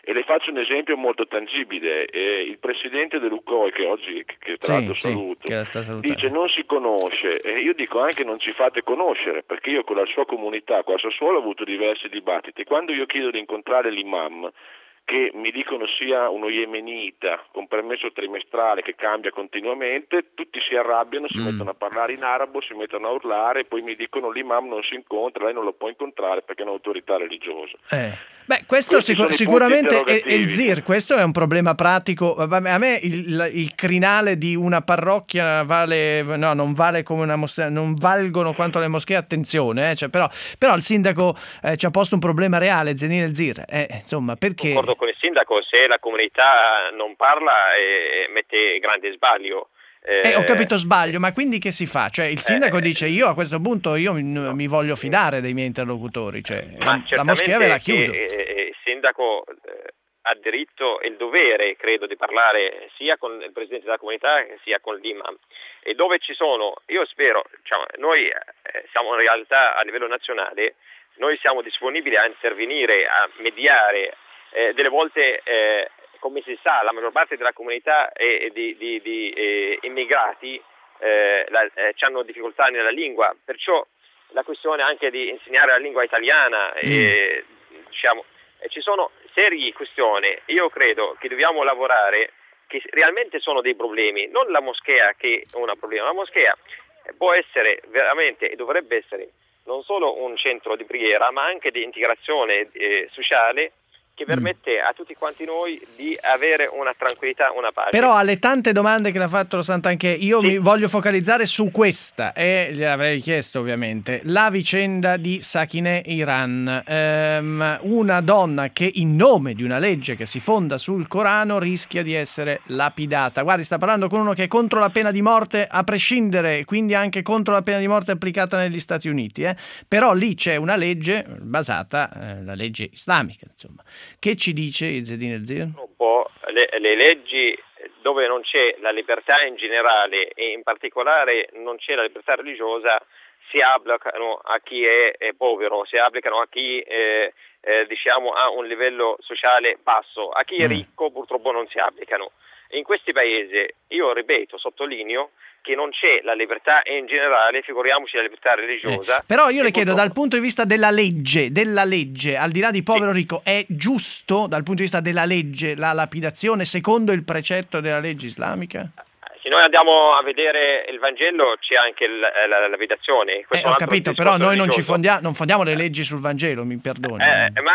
E le faccio un esempio molto tangibile. Il presidente dell'UCOI, che oggi che tra l'altro saluto, dice non si conosce, e io dico anche non ci fate conoscere, perché io con la sua comunità, con la Sassuolo, ho avuto diversi dibattiti. Quando io chiedo di incontrare l'imam, che mi dicono sia uno yemenita con permesso trimestrale che cambia continuamente, tutti si arrabbiano, si mettono a parlare in arabo, si mettono a urlare e poi mi dicono l'imam non si incontra, lei non lo può incontrare perché è un'autorità religiosa. Questo sicuramente è il ZIR, questo è un problema pratico. A me il crinale di una parrocchia non vale come una moschea, non valgono quanto le moschee, attenzione, però il sindaco ci ha posto un problema reale, Zenine El Zir, insomma, perché? Concordo con il sindaco, se la comunità non parla mette grande sbaglio. Ho capito, sbaglio, ma quindi che si fa? Cioè il sindaco dice io a questo punto mi voglio fidare dei miei interlocutori, cioè la moschea ve la chiudo. Il sindaco ha diritto e il dovere, credo, di parlare sia con il presidente della comunità sia con l'imam. E dove ci sono, io spero, noi siamo in realtà a livello nazionale, noi siamo disponibili a intervenire, a mediare, delle volte come si sa, la maggior parte della comunità di immigrati hanno difficoltà nella lingua, perciò la questione anche di insegnare la lingua italiana, ci sono serie questioni. Io credo che dobbiamo lavorare, che realmente sono dei problemi, non la moschea che è un problema. La moschea può essere veramente e dovrebbe essere non solo un centro di preghiera, ma anche di integrazione sociale, che permette a tutti quanti noi di avere una tranquillità, una pace. Però alle tante domande che l'ha fatto lo Santanchè, io mi voglio focalizzare su questa, e gli avrei chiesto ovviamente la vicenda di Sakineh Iran, una donna che in nome di una legge che si fonda sul Corano rischia di essere lapidata. Guardi, sta parlando con uno che è contro la pena di morte a prescindere, quindi anche contro la pena di morte applicata negli Stati Uniti, però lì c'è una legge basata, la legge islamica, insomma. Che ci dice Zenine El Zir? Un po' le leggi dove non c'è la libertà in generale e in particolare non c'è la libertà religiosa si applicano a chi è povero, si applicano a chi ha un livello sociale basso, a chi è ricco purtroppo non si applicano. In questi paesi, io ripeto, sottolineo che non c'è la libertà in generale, figuriamoci la libertà religiosa. Però io le chiedo, dal punto di vista della legge, al di là di povero ricco, è giusto dal punto di vista della legge la lapidazione secondo il precetto della legge islamica? Se noi andiamo a vedere il Vangelo c'è anche la lapidazione. Ho capito, però noi non fondiamo le leggi sul Vangelo, mi perdoni.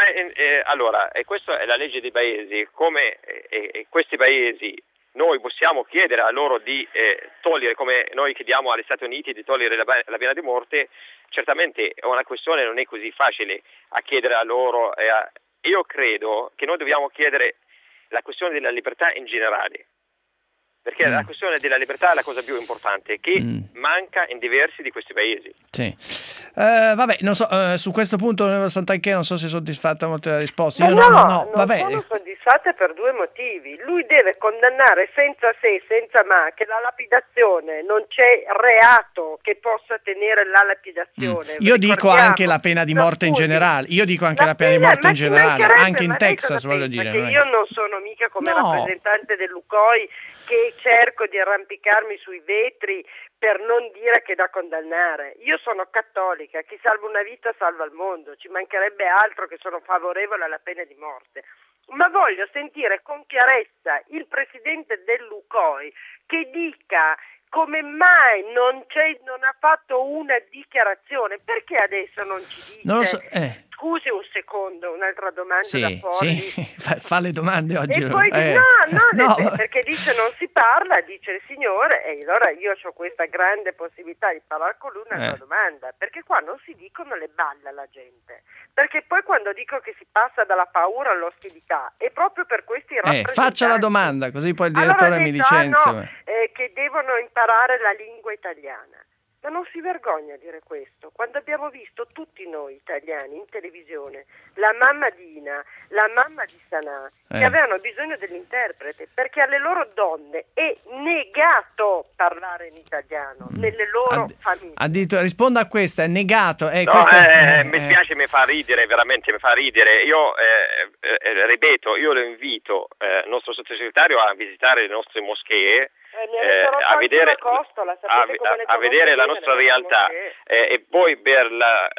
Allora, e questa è la legge dei paesi, come questi paesi noi possiamo chiedere a loro di togliere, come noi chiediamo agli Stati Uniti di togliere la pena di morte. Certamente è una questione, non è così facile a chiedere a loro. Io credo che noi dobbiamo chiedere la questione della libertà in generale, perché la questione della libertà è la cosa più importante che manca in diversi di questi paesi. Sì. Vabbè, non so, su questo punto Santanchè non so se è soddisfatta molto della risposta. Io non sono soddisfatta per due motivi. Lui deve condannare senza se, senza ma, che la lapidazione non c'è reato che possa tenere la lapidazione. Io dico anche la pena di morte in generale. Io dico anche la pena di morte in generale, anche in Texas, voglio dire. Perché io non sono mica come rappresentante dell'UCOI che cerco di arrampicarmi sui vetri per non dire che da condannare. Io sono cattolica, chi salva una vita salva il mondo, ci mancherebbe altro che sono favorevole alla pena di morte. Ma voglio sentire con chiarezza il presidente dell'UCOI che dica come mai non ha fatto una dichiarazione, perché adesso non ci dice? Non lo so, Scusi un secondo, un'altra domanda da fuori. Sì, fa le domande oggi. E poi perché dice non si parla, dice il signore, e allora io ho questa grande possibilità di parlare con lui, un'altra domanda, perché qua non si dicono le balle alla gente, perché poi quando dico che si passa dalla paura all'ostilità, è proprio per questi rappresentanti. Faccia la domanda, così poi il direttore mi licenzia. Che devono imparare la lingua italiana. Ma non si vergogna a dire questo, quando abbiamo visto tutti noi italiani in televisione la mamma di Ina, la mamma di Sanà, che avevano bisogno dell'interprete, perché alle loro donne è negato parlare in italiano, nelle loro famiglie. Risponda a questa, è negato. Mi spiace, mi fa ridere, veramente mi fa ridere. Io ripeto, io lo invito, il nostro sottosegretario, a visitare le nostre moschee, a vedere la nostra realtà, e poi per la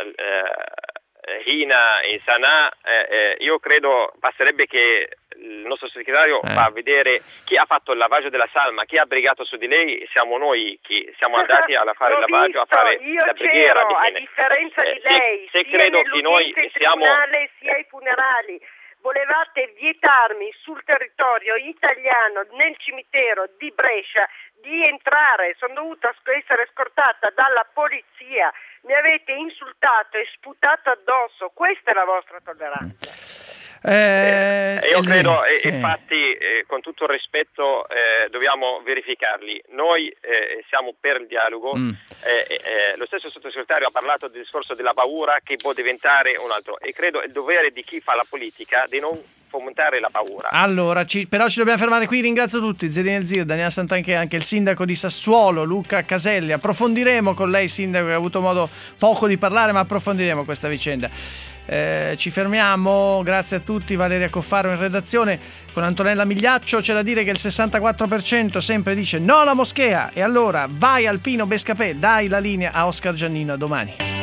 Hina e Sanà, io credo basterebbe che il nostro segretario va a vedere chi ha fatto il lavaggio della salma, chi ha brigato su di lei. Siamo noi che siamo andati a fare il lavaggio, a fare la preghiera. A differenza di lei, se credo che noi siamo sia ai funerali. Volevate vietarmi sul territorio italiano, nel cimitero di Brescia, di entrare. Sono dovuta essere scortata dalla polizia. Mi avete insultato e sputato addosso. Questa è la vostra tolleranza. Io credo, infatti, con tutto il rispetto, dobbiamo verificarli. Noi siamo per il dialogo. Lo stesso sottosegretario ha parlato del discorso della paura, che può diventare un altro, e credo è il dovere di chi fa la politica di non fomentare la paura. Allora, però ci dobbiamo fermare qui. Ringrazio tutti, Zerina Elzir, Daniela Santanchè, anche il sindaco di Sassuolo, Luca Caselli. Approfondiremo con lei, sindaco, che ha avuto modo poco di parlare, ma approfondiremo questa vicenda. Ci fermiamo, grazie a tutti. Valeria Coffaro in redazione con Antonella Migliaccio. C'è da dire che il 64% sempre dice no alla moschea, e allora vai Alpino Bescapè, dai la linea a Oscar Giannino. A domani.